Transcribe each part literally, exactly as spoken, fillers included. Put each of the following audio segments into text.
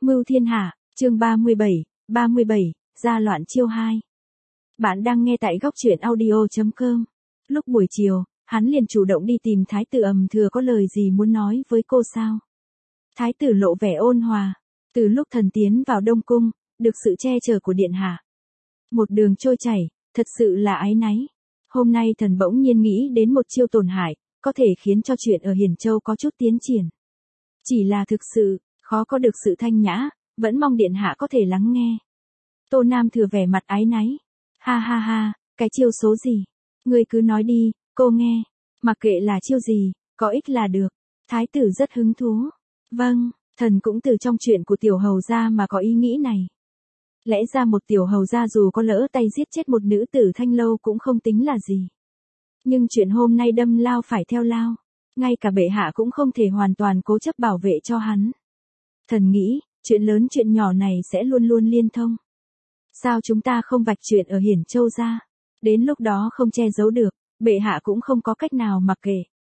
Mưu thiên hạ, chương ba mươi bảy, ba mươi bảy, gia loạn chiêu hai. Bạn đang nghe tại góc truyện audio chấm com. Lúc buổi chiều, hắn liền chủ động đi tìm thái tử ầm thừa có lời gì muốn nói với cô sao. Thái tử lộ vẻ ôn hòa, từ lúc thần tiến vào Đông Cung, được sự che chở của điện hạ. Một đường trôi chảy, thật sự là áy náy. Hôm nay thần bỗng nhiên nghĩ đến một chiêu tổn hại, có thể khiến cho chuyện ở Hiển Châu có chút tiến triển. Chỉ là thực sự, khó có được sự thanh nhã, vẫn mong điện hạ có thể lắng nghe. Tô Nam Thừa vẻ mặt áy náy. Ha ha ha, cái chiêu số gì? Ngươi cứ nói đi, cô nghe. Mặc kệ là chiêu gì, có ích là được. Thái tử rất hứng thú. Vâng, thần cũng từ trong chuyện của tiểu hầu gia mà có ý nghĩ này. Lẽ ra một tiểu hầu gia dù có lỡ tay giết chết một nữ tử Thanh Lâu cũng không tính là gì. Nhưng chuyện hôm nay đâm lao phải theo lao. Ngay cả bệ hạ cũng không thể hoàn toàn cố chấp bảo vệ cho hắn. Thần nghĩ, chuyện lớn chuyện nhỏ này sẽ luôn luôn liên thông. Sao chúng ta không vạch chuyện ở Hiển Châu ra? Đến lúc đó không che giấu được, bệ hạ cũng không có cách nào mặc kệ.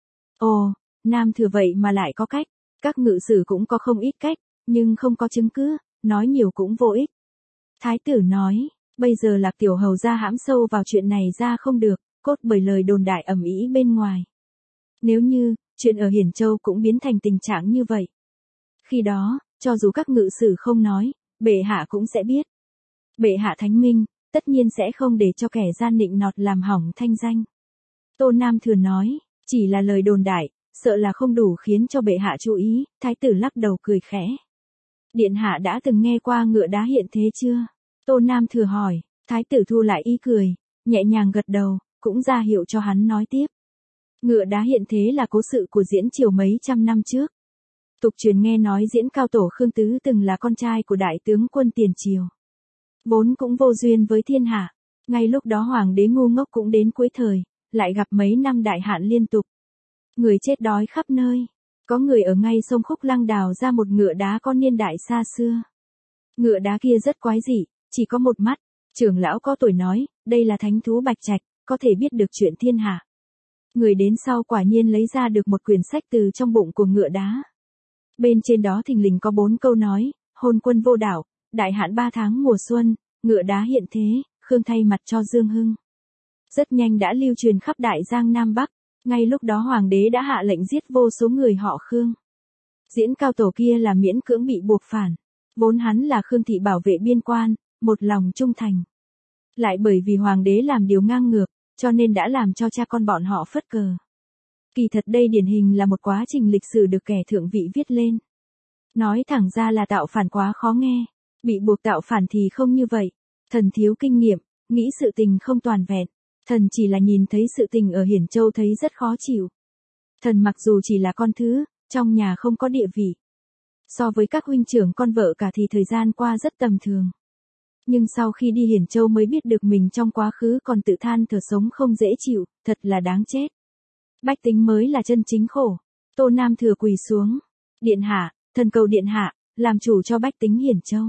Ồ, Nam Thừa vậy mà lại có cách. Các ngự sử cũng có không ít cách, nhưng không có chứng cứ, nói nhiều cũng vô ích. Thái tử nói, bây giờ Lạc tiểu hầu gia hãm sâu vào chuyện này ra không được, cốt bởi lời đồn đại ầm ĩ bên ngoài. Nếu như, chuyện ở Hiển Châu cũng biến thành tình trạng như vậy. Khi đó, cho dù các ngự sử không nói, bệ hạ cũng sẽ biết. Bệ hạ thánh minh, tất nhiên sẽ không để cho kẻ gian nịnh nọt làm hỏng thanh danh. Tô Nam Thừa nói, chỉ là lời đồn đại, sợ là không đủ khiến cho bệ hạ chú ý, thái tử lắc đầu cười khẽ. Điện hạ đã từng nghe qua ngựa đá hiện thế chưa? Tô Nam Thừa hỏi, thái tử thu lại ý cười, nhẹ nhàng gật đầu, cũng ra hiệu cho hắn nói tiếp. Ngựa đá hiện thế là cố sự của Diễn Triều mấy trăm năm trước. Tục truyền nghe nói Diễn Cao Tổ Khương Tứ từng là con trai của đại tướng quân tiền triều. Vốn cũng vô duyên với thiên hạ, ngay lúc đó hoàng đế ngu ngốc cũng đến cuối thời, lại gặp mấy năm đại hạn liên tục. Người chết đói khắp nơi, có người ở ngay sông Khúc Lăng đào ra một ngựa đá có niên đại xa xưa. Ngựa đá kia rất quái dị, chỉ có một mắt, trưởng lão có tuổi nói, đây là thánh thú bạch trạch, có thể biết được chuyện thiên hạ. Người đến sau quả nhiên lấy ra được một quyển sách từ trong bụng của ngựa đá. Bên trên đó thình lình có bốn câu nói, hôn quân vô đạo, đại hạn ba tháng mùa xuân, ngựa đá hiện thế, Khương thay mặt cho Dương Hưng. Rất nhanh đã lưu truyền khắp đại giang Nam Bắc, ngay lúc đó hoàng đế đã hạ lệnh giết vô số người họ Khương. Diễn Cao Tổ kia là miễn cưỡng bị buộc phản, vốn hắn là Khương thị bảo vệ biên quan, một lòng trung thành. Lại bởi vì hoàng đế làm điều ngang ngược, cho nên đã làm cho cha con bọn họ phất cờ. Kỳ thật đây điển hình là một quá trình lịch sử được kẻ thượng vị viết lên. Nói thẳng ra là tạo phản quá khó nghe, bị buộc tạo phản thì không như vậy. Thần thiếu kinh nghiệm, nghĩ sự tình không toàn vẹn. Thần chỉ là nhìn thấy sự tình ở Hiển Châu thấy rất khó chịu. Thần mặc dù chỉ là con thứ, trong nhà không có địa vị. So với các huynh trưởng con vợ cả thì thời gian qua rất tầm thường. Nhưng sau khi đi Hiển Châu mới biết được mình trong quá khứ còn tự than thở sống không dễ chịu, thật là đáng chết. Bách tính mới là chân chính khổ. Tô Nam Thừa quỳ xuống. Điện hạ, thần cầu điện hạ, làm chủ cho bách tính Hiển Châu.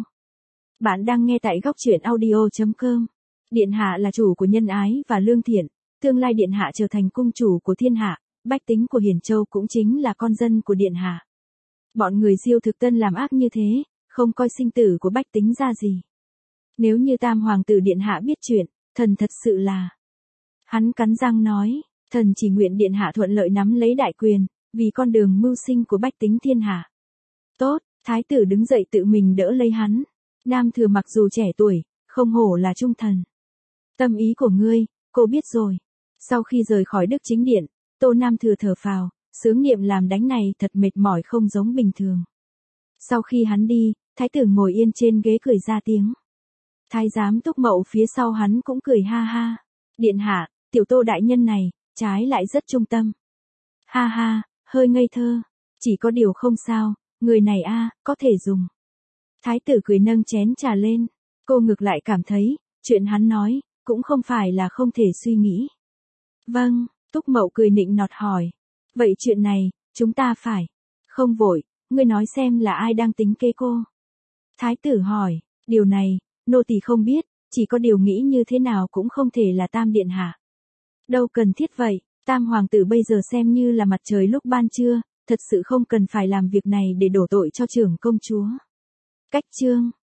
Bạn đang nghe tại góc truyện audio chấm com. Điện hạ là chủ của nhân ái và lương thiện, tương lai điện hạ trở thành cung chủ của thiên hạ, bách tính của Hiển Châu cũng chính là con dân của điện hạ. Bọn người Diêu Thực Tân làm ác như thế, không coi sinh tử của bách tính ra gì. Nếu như tam hoàng tử điện hạ biết chuyện, thần thật sự là... Hắn cắn răng nói, thần chỉ nguyện điện hạ thuận lợi nắm lấy đại quyền, vì con đường mưu sinh của bách tính thiên hạ. Tốt, thái tử đứng dậy tự mình đỡ lấy hắn. Nam Thừa mặc dù trẻ tuổi, không hổ là trung thần. Tâm ý của ngươi, cô biết rồi. Sau khi rời khỏi Đức Chính Điện, Tô Nam Thừa thở phào, sướng niệm làm đánh này thật mệt mỏi không giống bình thường. Sau khi hắn đi, thái tử ngồi yên trên ghế cười ra tiếng. Thái giám Túc Mậu phía sau hắn cũng cười ha ha. Điện hạ, tiểu Tô đại nhân này, trái lại rất trung tâm. Ha ha, hơi ngây thơ. Chỉ có điều không sao, người này a có thể dùng. Thái tử cười nâng chén trà lên. Cô ngược lại cảm thấy, chuyện hắn nói, cũng không phải là không thể suy nghĩ. Vâng, Túc Mậu cười nịnh nọt hỏi. Vậy chuyện này, chúng ta phải. Không vội, ngươi nói xem là ai đang tính kế cô. Thái tử hỏi, điều này, nô tỳ không biết, chỉ có điều nghĩ như thế nào cũng không thể là Tam điện hạ. Đâu cần thiết vậy, Tam hoàng tử bây giờ xem như là mặt trời lúc ban trưa, thật sự không cần phải làm việc này để đổ tội cho trưởng công chúa. Cách chương